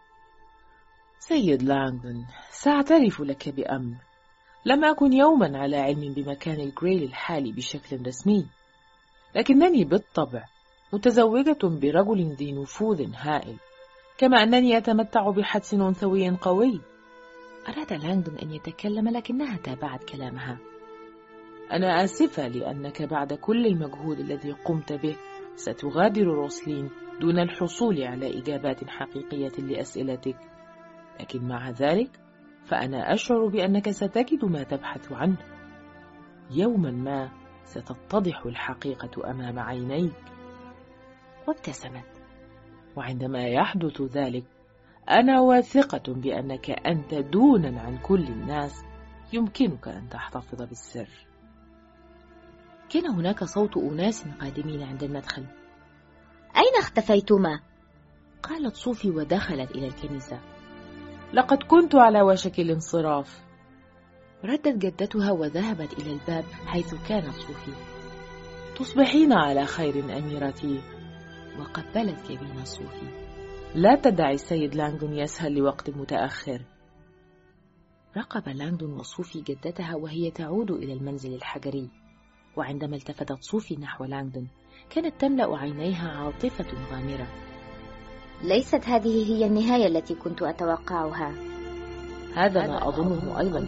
سيد لانغدون، سأعترف لك بأمر. لم أكن يوما على علم بمكان الجريل الحالي بشكل رسمي، لكنني بالطبع متزوجة برجل ذي نفوذ هائل، كما أنني أتمتع بحدس أنثوي قوي. أراد لانغدون أن يتكلم لكنها تابعت كلامها. أنا آسفة لأنك بعد كل المجهود الذي قمت به ستغادر روسلين دون الحصول على إجابات حقيقية لأسئلتك، لكن مع ذلك فأنا أشعر بأنك ستجد ما تبحث عنه. يوما ما ستتضح الحقيقة أمام عينيك. وابتسمت. وعندما يحدث ذلك أنا واثقة بأنك أنت دونا عن كل الناس يمكنك أن تحتفظ بالسر. كان هناك صوت أناس قادمين عند المدخل. أين اختفيتما؟ قالت صوفي ودخلت إلى الكنيسة. لقد كنت على وشك الانصراف. ردت جدتها وذهبت إلى الباب حيث كانت صوفي. تصبحين على خير أميرتي. وقبلت جبين صوفي. لا تدعي السيد لانغدون يسهر لوقت متأخر. راقب لانغدون وصوفي جدتها وهي تعود إلى المنزل الحجري، وعندما التفتت صوفي نحو لانغدون كانت تملأ عينيها عاطفة غامرة. ليست هذه هي النهاية التي كنت أتوقعها. هذا ما أظنه أيضا،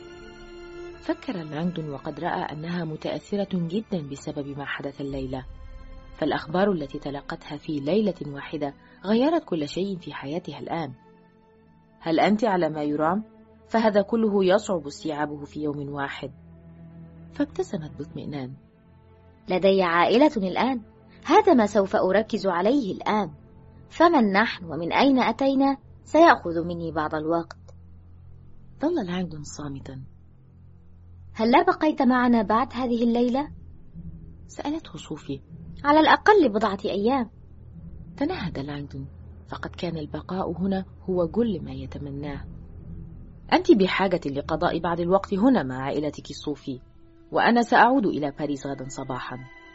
فكر لانغدون وقد رأى أنها متأثرة جدا بسبب ما حدث الليلة، فالأخبار التي تلقتها في ليلة واحدة غيرت كل شيء في حياتها الآن. هل أنت على ما يرام؟ فهذا كله يصعب استيعابه في يوم واحد. فابتسمت باطمئنان. لدي عائلة الآن، هذا ما سوف أركز عليه الآن. فمن نحن ومن أين أتينا سيأخذ مني بعض الوقت. ظل لانغدون صامتا. هل لا بقيت معنا بعد هذه الليلة؟ سألته صوفي. على الأقل بضعة أيام. تنهد لانغدون، فقد كان البقاء هنا هو كل ما يتمناه. أنت بحاجة لقضاء بعض الوقت هنا مع عائلتك صوفي، وأنا سأعود إلى باريس غدا صباحا.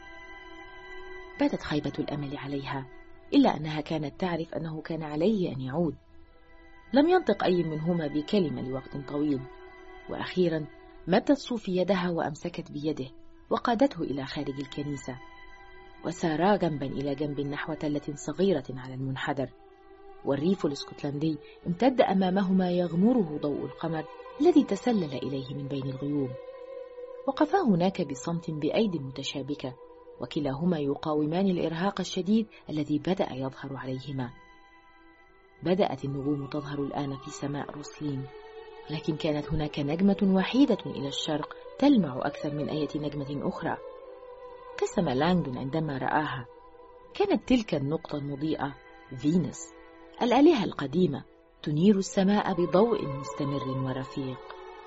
باتت خيبة الأمل عليها، إلا أنها كانت تعرف أنه كان عليه أن يعود. لم ينطق أي منهما بكلمة لوقت طويل، وأخيرا مدت صوفي يدها وأمسكت بيده وقادته إلى خارج الكنيسة، وسارا جنبا إلى جنب نحو تلة صغيرة على المنحدر، والريف الاسكتلندي امتد أمامهما يغمره ضوء القمر الذي تسلل إليه من بين الغيوم. وقفا هناك بصمت بأيد متشابكة، وكلاهما يقاومان الإرهاق الشديد الذي بدأ يظهر عليهما. بدأت النجوم تظهر الآن في سماء روسلين، لكن كانت هناك نجمة وحيدة إلى الشرق تلمع أكثر من أي نجمة أخرى. ابتسم لانغدون عندما رآها. كانت تلك النقطة المضيئة فينوس، الآلهة القديمة، تنير السماء بضوء مستمر ورفيق.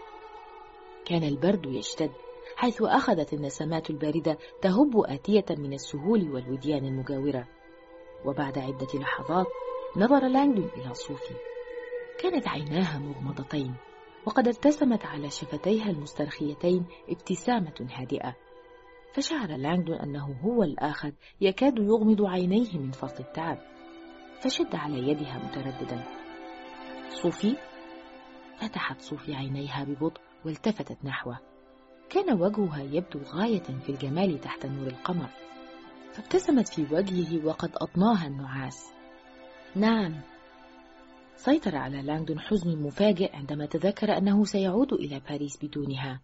كان البرد يشتد، حيث أخذت النسمات الباردة تهب آتية من السهول والوديان المجاورة. وبعد عدة لحظات نظر لانغدون إلى صوفي. كانت عيناها مغمضتين، وقد ارتسمت على شفتيها المسترخيتين ابتسامة هادئة. فشعر لانغدون أنه هو الآخر يكاد يغمض عينيه من فرط التعب، فشد على يدها مترددا. صوفي؟ فتحت صوفي عينيها ببطء والتفتت نحوه. كان وجهها يبدو غاية في الجمال تحت نور القمر، فابتسمت في وجهه وقد أطناها النعاس. نعم. سيطر على لانغدون حزن مفاجئ عندما تذكر أنه سيعود إلى باريس بدونها.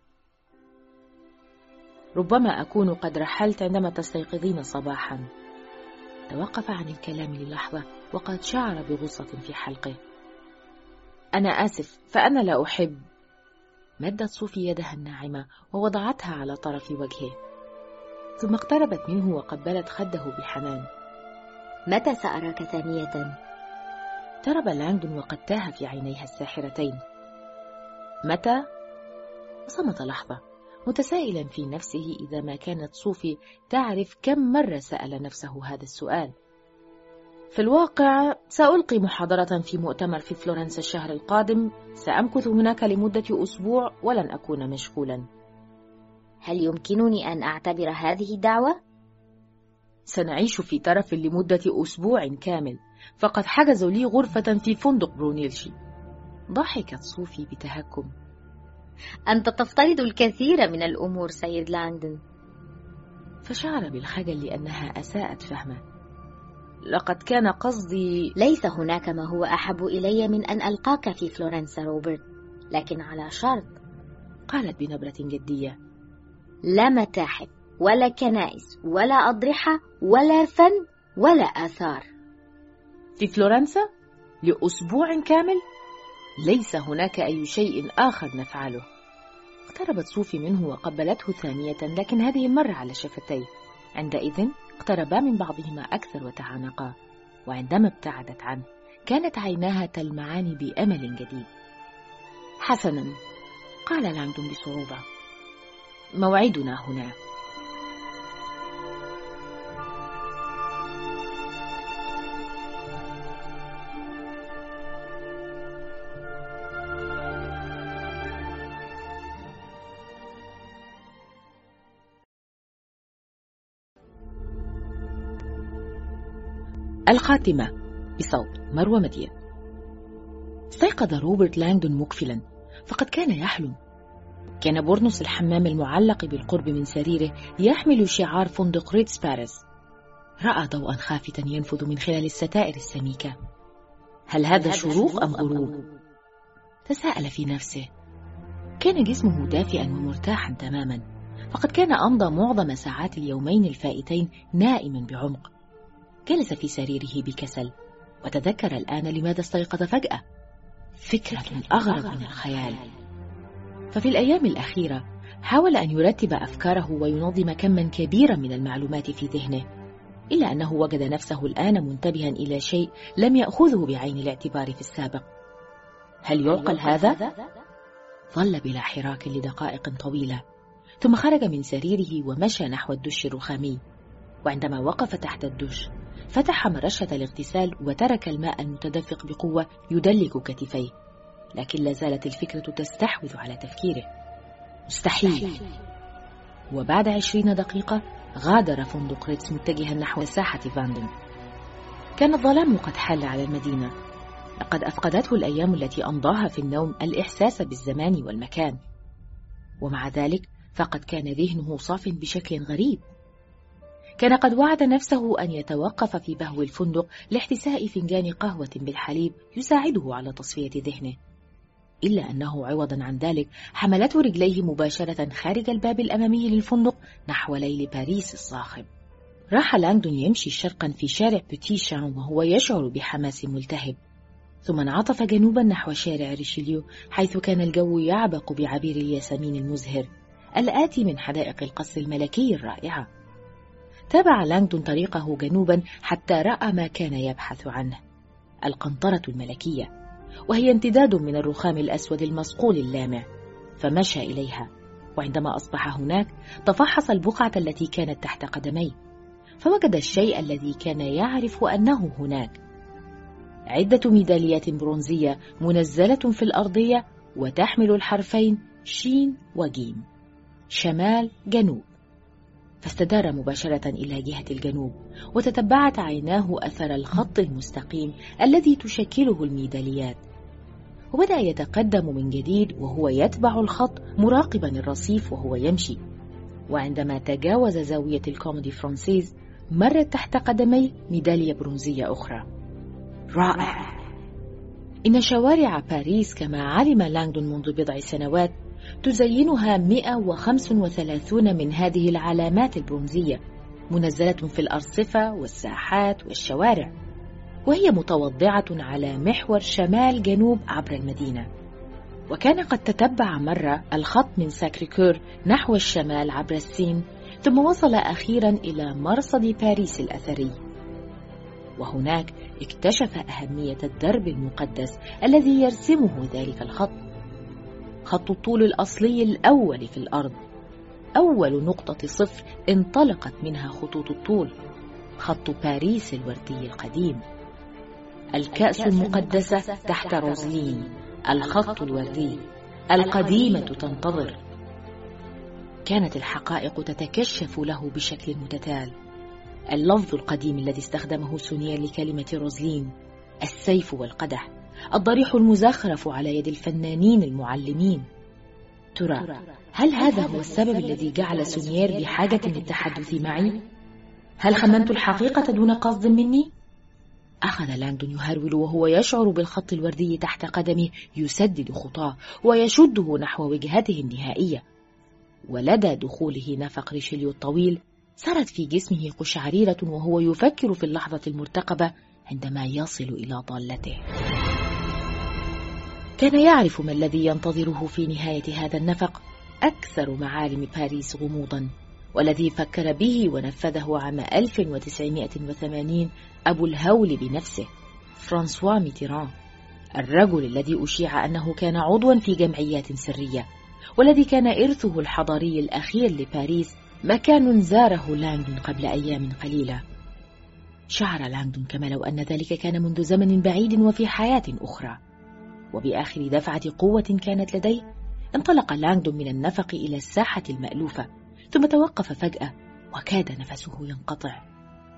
ربما أكون قد رحلت عندما تستيقظين صباحا. توقف عن الكلام للحظة وقد شعر بغصة في حلقه. أنا آسف، فأنا لا أحب. مدت صوفي يدها الناعمة ووضعتها على طرف وجهه، ثم اقتربت منه وقبلت خده بحنان. متى سأراك ثانية؟ اقترب لانغدون وقد تاه في عينيها الساحرتين. متى؟ صمت لحظة متسائلا في نفسه إذا ما كانت صوفي تعرف كم مرة سأل نفسه هذا السؤال. في الواقع سألقي محاضرة في مؤتمر في فلورنسا الشهر القادم، سأمكث هناك لمدة أسبوع ولن أكون مشغولا. هل يمكنني أن أعتبر هذه دعوة؟ سنعيش في ترف لمدة أسبوع كامل، فقد حجزوا لي غرفة في فندق برونيلشي. ضحكت صوفي بتهكم. أنت تفترض الكثير من الأمور سيد لانغدون. فشعر بالخجل لأنها أساءت فهمه. لقد كان قصدي. ليس هناك ما هو أحب إلي من أن ألقاك في فلورنسا روبرت، لكن على شرط. قالت بنبرة جدية. لا متاحف ولا كنائس ولا أضرحة ولا فن ولا آثار. في فلورنسا لأسبوع كامل؟ ليس هناك أي شيء آخر نفعله. اقتربت صوفي منه وقبلته ثانية، لكن هذه المرة على شفتيه. عندئذ اقتربا من بعضهما أكثر وتعانقا، وعندما ابتعدت عنه كانت عيناها تلمعان بأمل جديد. حسنا، قال لانغدون بصعوبة، موعدنا هنا. الخاتمة بصوت مروى مدين. استيقظ روبرت لانغدون مقفلا، فقد كان يحلم. كان بورنوس الحمام المعلق بالقرب من سريره يحمل شعار فندق ريتز باريس. رأى ضوءا خافتا ينفذ من خلال الستائر السميكة. هل هذا شروق أم غروب؟ تساءل في نفسه. كان جسمه دافئا ومرتاحا تماما، فقد كان أمضى معظم ساعات اليومين الفائتين نائما بعمق. جلس في سريره بكسل، وتذكر الآن لماذا استيقظ فجأة. فكرة أغرب من الخيال. ففي الأيام الأخيرة حاول أن يرتب أفكاره وينظم كما كبيرا من المعلومات في ذهنه، إلا أنه وجد نفسه الآن منتبها إلى شيء لم يأخذه بعين الاعتبار في السابق. هل يعقل هذا؟ ظل بلا حراك لدقائق طويلة، ثم خرج من سريره ومشى نحو الدش الرخامي. وعندما وقف تحت الدش فتح مرشة الاغتسال وترك الماء المتدفق بقوة يدلك كتفيه، لكن لا زالت الفكرة تستحوذ على تفكيره. مستحيل. وبعد عشرين دقيقة غادر فندق ريتز متجها نحو ساحة فاندن. كان الظلام قد حل على المدينة، لقد أفقدته الأيام التي أمضاها في النوم الإحساس بالزمان والمكان، ومع ذلك فقد كان ذهنه صاف بشكل غريب. كان قد وعد نفسه أن يتوقف في بهو الفندق لاحتساء فنجان قهوة بالحليب يساعده على تصفية ذهنه، إلا أنه عوضا عن ذلك حملته رجليه مباشرة خارج الباب الأمامي للفندق نحو ليل باريس الصاخب. راح لانغدون يمشي شرقا في شارع بوتي شان وهو يشعر بحماس ملتهب، ثم انعطف جنوبا نحو شارع ريشيليو حيث كان الجو يعبق بعبير الياسمين المزهر الآتي من حدائق القصر الملكي الرائعة. تابع لانغدون طريقه جنوبا حتى رأى ما كان يبحث عنه، القنطرة الملكية، وهي امتداد من الرخام الأسود المصقول اللامع، فمشى إليها. وعندما أصبح هناك تفحص البقعة التي كانت تحت قدميه، فوجد الشيء الذي كان يعرف أنه هناك: عدة ميداليات برونزية منزلة في الأرضية وتحمل الحرفين شين وجيم، شمال جنوب. فاستدار مباشرة إلى جهة الجنوب، وتتبعت عيناه أثر الخط المستقيم الذي تشكله الميداليات، وبدأ يتقدم من جديد وهو يتبع الخط مراقبا الرصيف وهو يمشي. وعندما تجاوز زاوية الكوميدي فرانسيز مرت تحت قدميه ميدالية برونزية أخرى. رائع! إن شوارع باريس كما علم لانغدون منذ بضع سنوات تزينها مئة وخمسة وثلاثين من هذه العلامات البرونزية منزلة في الأرصفة والساحات والشوارع، وهي متوضعة على محور شمال جنوب عبر المدينة. وكان قد تتبع مرة الخط من ساكريكور نحو الشمال عبر السين، ثم وصل أخيرا إلى مرصد باريس الأثري. وهناك اكتشف أهمية الدرب المقدس الذي يرسمه ذلك الخط، خط الطول الأصلي الأول في الأرض، أول نقطة صفر انطلقت منها خطوط الطول، خط باريس الوردي القديم. الكأس المقدسة تحت روزلين، الخط الوردي، القديمة تنتظر. كانت الحقائق تتكشف له بشكل متتال. اللفظ القديم الذي استخدمه سونيير لكلمة روزلين، السيف والقدح، الضريح المزخرف على يد الفنانين المعلمين. ترى هل هذا هو السبب الذي جعل سونيير بحاجة للتحدث معي؟ هل خمنت الحقيقة دون قصد مني؟ أخذ لانغدون يهرول وهو يشعر بالخط الوردي تحت قدمه يسدد خطاه ويشده نحو وجهته النهائية. ولدى دخوله نفق ريشيليو الطويل سرت في جسمه قشعريرة وهو يفكر في اللحظة المرتقبة عندما يصل إلى ضالته. كان يعرف ما الذي ينتظره في نهاية هذا النفق، أكثر معالم باريس غموضا، والذي فكر به ونفذه عام ألف وتسعمائة وثمانين أبو الهول بنفسه، فرانسوا ميتيران، الرجل الذي أشيع أنه كان عضوا في جمعيات سرية، والذي كان إرثه الحضاري الأخير لباريس مكان زاره لانغدون قبل أيام قليلة. شعر لانغدون كما لو أن ذلك كان منذ زمن بعيد وفي حياة أخرى. وبآخر دفعة قوة كانت لديه انطلق لانغدون من النفق إلى الساحة المألوفة، ثم توقف فجأة وكاد نفسه ينقطع.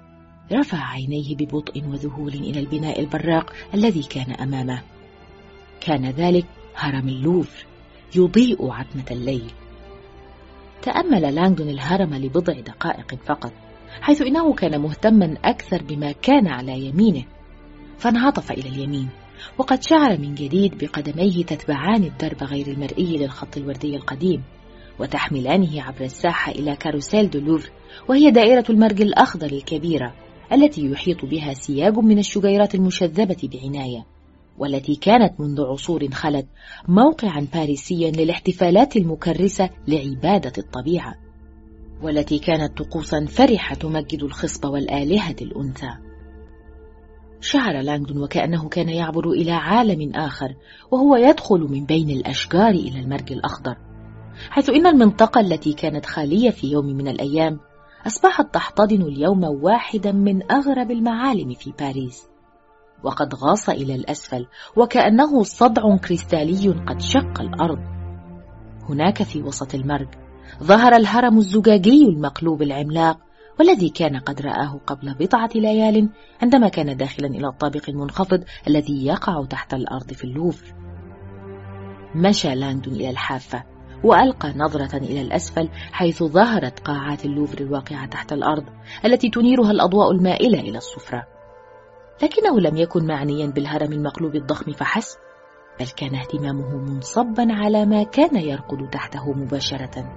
رفع عينيه ببطء وذهول إلى البناء البراق الذي كان أمامه. كان ذلك هرم اللوفر يضيء عتمة الليل. تأمل لانغدون الهرم لبضع دقائق فقط، حيث إنه كان مهتما أكثر بما كان على يمينه، فانعطف إلى اليمين وقد شعر من جديد بقدميه تتبعان الدرب غير المرئي للخط الوردي القديم وتحملانه عبر الساحة إلى كاروسيل دو لوفر، وهي دائرة المرج الأخضر الكبيرة التي يحيط بها سياج من الشجيرات المشذبة بعناية، والتي كانت منذ عصور خلت موقعا باريسيا للاحتفالات المكرسة لعبادة الطبيعة، والتي كانت طقوسا فرحة تمجد الخصب والآلهة الأنثى. شعر لانغدون وكأنه كان يعبر إلى عالم آخر وهو يدخل من بين الأشجار إلى المرج الأخضر، حيث إن المنطقة التي كانت خالية في يوم من الأيام أصبحت تحتضن اليوم واحدا من أغرب المعالم في باريس، وقد غاص إلى الأسفل وكأنه صدع كريستالي قد شق الأرض. هناك في وسط المرج ظهر الهرم الزجاجي المقلوب العملاق، والذي كان قد رآه قبل بضعة ليال عندما كان داخلا إلى الطابق المنخفض الذي يقع تحت الأرض في اللوفر. مشى لانغدون إلى الحافة وألقى نظرة إلى الأسفل، حيث ظهرت قاعات اللوفر الواقعة تحت الأرض التي تنيرها الأضواء المائلة إلى الصفرة. لكنه لم يكن معنيا بالهرم المقلوب الضخم فحسب، بل كان اهتمامه منصبا على ما كان يرقد تحته مباشرة.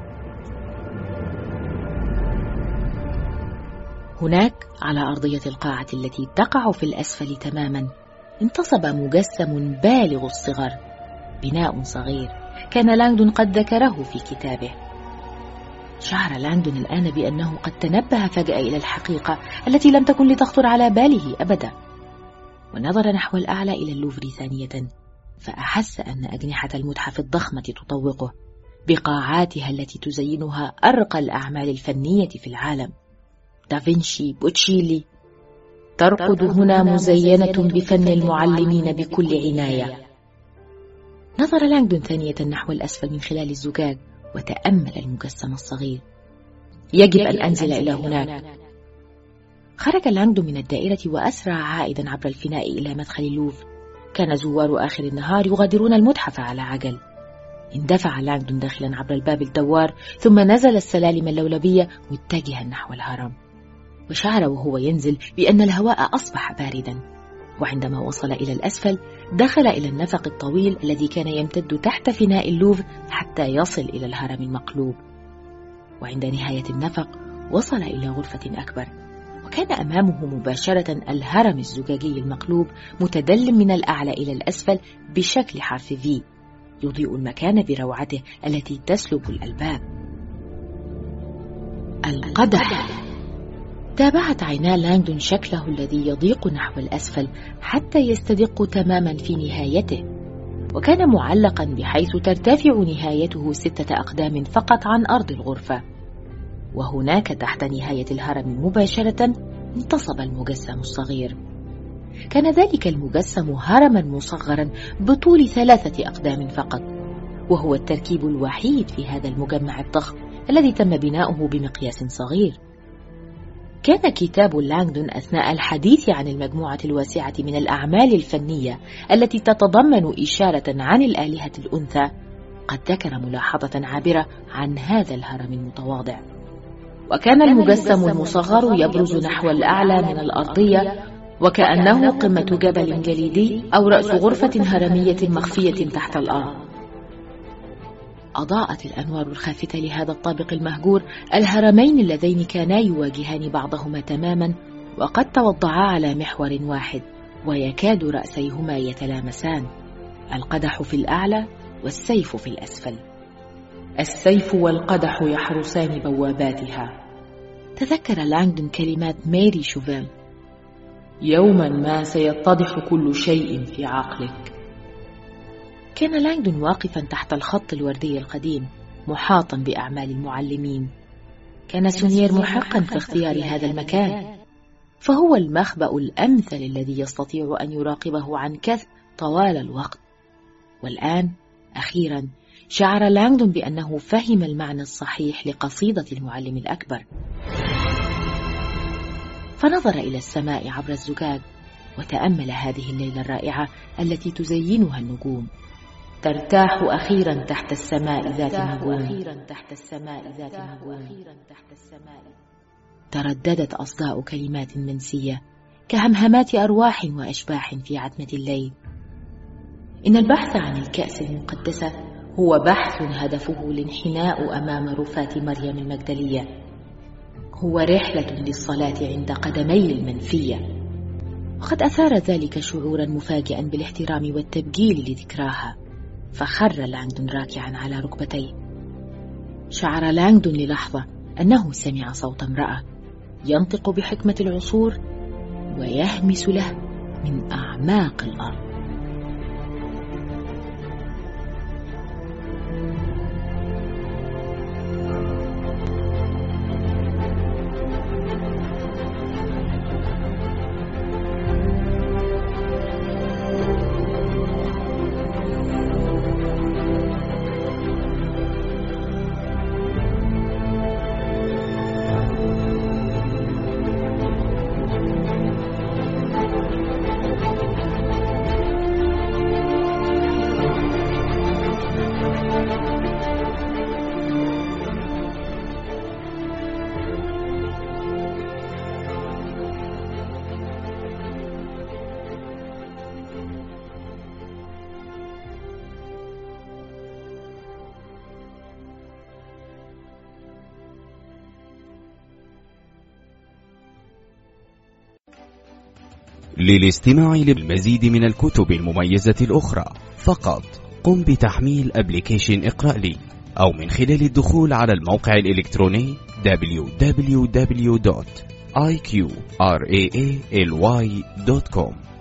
هناك على أرضية القاعة التي تقع في الأسفل تماما انتصب مجسم بالغ الصغر، بناء صغير كان لانغدون قد ذكره في كتابه. شعر لانغدون الآن بأنه قد تنبه فجأة إلى الحقيقة التي لم تكن لتخطر على باله أبدا، ونظر نحو الأعلى إلى اللوفر ثانية، فأحس أن أجنحة المتحف الضخمة تطوقه بقاعاتها التي تزينها أرقى الأعمال الفنية في العالم. دافنشي، بوتشيلي، ترقد هنا مزينة بفن المعلمين بكل عناية. نظر لانغدون ثانية نحو الأسفل من خلال الزجاج وتأمل المجسم الصغير. يجب أن أنزل إلى هناك. خرج لانغدون من الدائرة وأسرع عائدا عبر الفناء إلى مدخل اللوفر. كان زوار آخر النهار يغادرون المتحف على عجل. اندفع لانغدون داخلا عبر الباب الدوار، ثم نزل السلالم اللولبية متجها نحو الهرم، وشعر وهو ينزل بأن الهواء أصبح باردا. وعندما وصل إلى الأسفل دخل إلى النفق الطويل الذي كان يمتد تحت فناء اللوفر حتى يصل إلى الهرم المقلوب. وعند نهاية النفق وصل إلى غرفة أكبر، وكان أمامه مباشرة الهرم الزجاجي المقلوب متدل من الأعلى إلى الأسفل بشكل حرف في، يضيء المكان بروعته التي تسلب الألباب. القدح. تابعت عينا لانغدون شكله الذي يضيق نحو الأسفل حتى يستدق تماما في نهايته، وكان معلقا بحيث ترتفع نهايته ستة أقدام فقط عن أرض الغرفة. وهناك تحت نهاية الهرم مباشرة انتصب المجسم الصغير. كان ذلك المجسم هرما مصغرا بطول ثلاثة أقدام فقط، وهو التركيب الوحيد في هذا المجمع الضخم الذي تم بناؤه بمقياس صغير. كان كتاب لانغدون أثناء الحديث عن المجموعة الواسعة من الأعمال الفنية التي تتضمن إشارة عن الآلهة الأنثى قد ذكر ملاحظة عابرة عن هذا الهرم المتواضع. وكان المجسم المصغر يبرز نحو الأعلى من الأرضية وكأنه قمة جبل جليدي أو رأس غرفة هرمية مخفية تحت الأرض. أضاءت الأنوار الخافتة لهذا الطابق المهجور الهرمين اللذين كانا يواجهان بعضهما تماما، وقد توضعا على محور واحد ويكاد رأسيهما يتلامسان، القدح في الأعلى والسيف في الأسفل. السيف والقدح يحرسان بواباتها. تذكر لانغدون كلمات ميري شوفيل: يوما ما سيتضح كل شيء في عقلك. كان لانغدون واقفا تحت الخط الوردي القديم محاطا بأعمال المعلمين. كان سونيير محقا في اختيار هذا المكان، فهو المخبأ الأمثل الذي يستطيع أن يراقبه عن كثب طوال الوقت. والآن أخيرا شعر لانغدون بأنه فهم المعنى الصحيح لقصيدة المعلم الأكبر. فنظر إلى السماء عبر الزجاج وتأمل هذه الليلة الرائعة التي تزينها النجوم. ترتاح أخيرا تحت السماء ذات النجوم. ترددت أصداء كلمات منسية كهمهمات أرواح وأشباح في عتمة الليل. إن البحث عن الكأس المقدسة هو بحث هدفه الانحناء أمام رفات مريم المجدلية، هو رحلة للصلاة عند قدمي المنفية. وقد أثار ذلك شعورا مفاجئا بالاحترام والتبجيل لذكراها، فخر لانغدون راكعا على ركبتيه. شعر لانغدون للحظة أنه سمع صوت امرأة ينطق بحكمة العصور ويهمس له من أعماق الأرض. للاستماع للمزيد من الكتب المميزة الأخرى فقط قم بتحميل أبليكيشن اقرأ لي أو من خلال الدخول على الموقع الإلكتروني دبليو دبليو دبليو دوت آي كيو راي دوت كوم.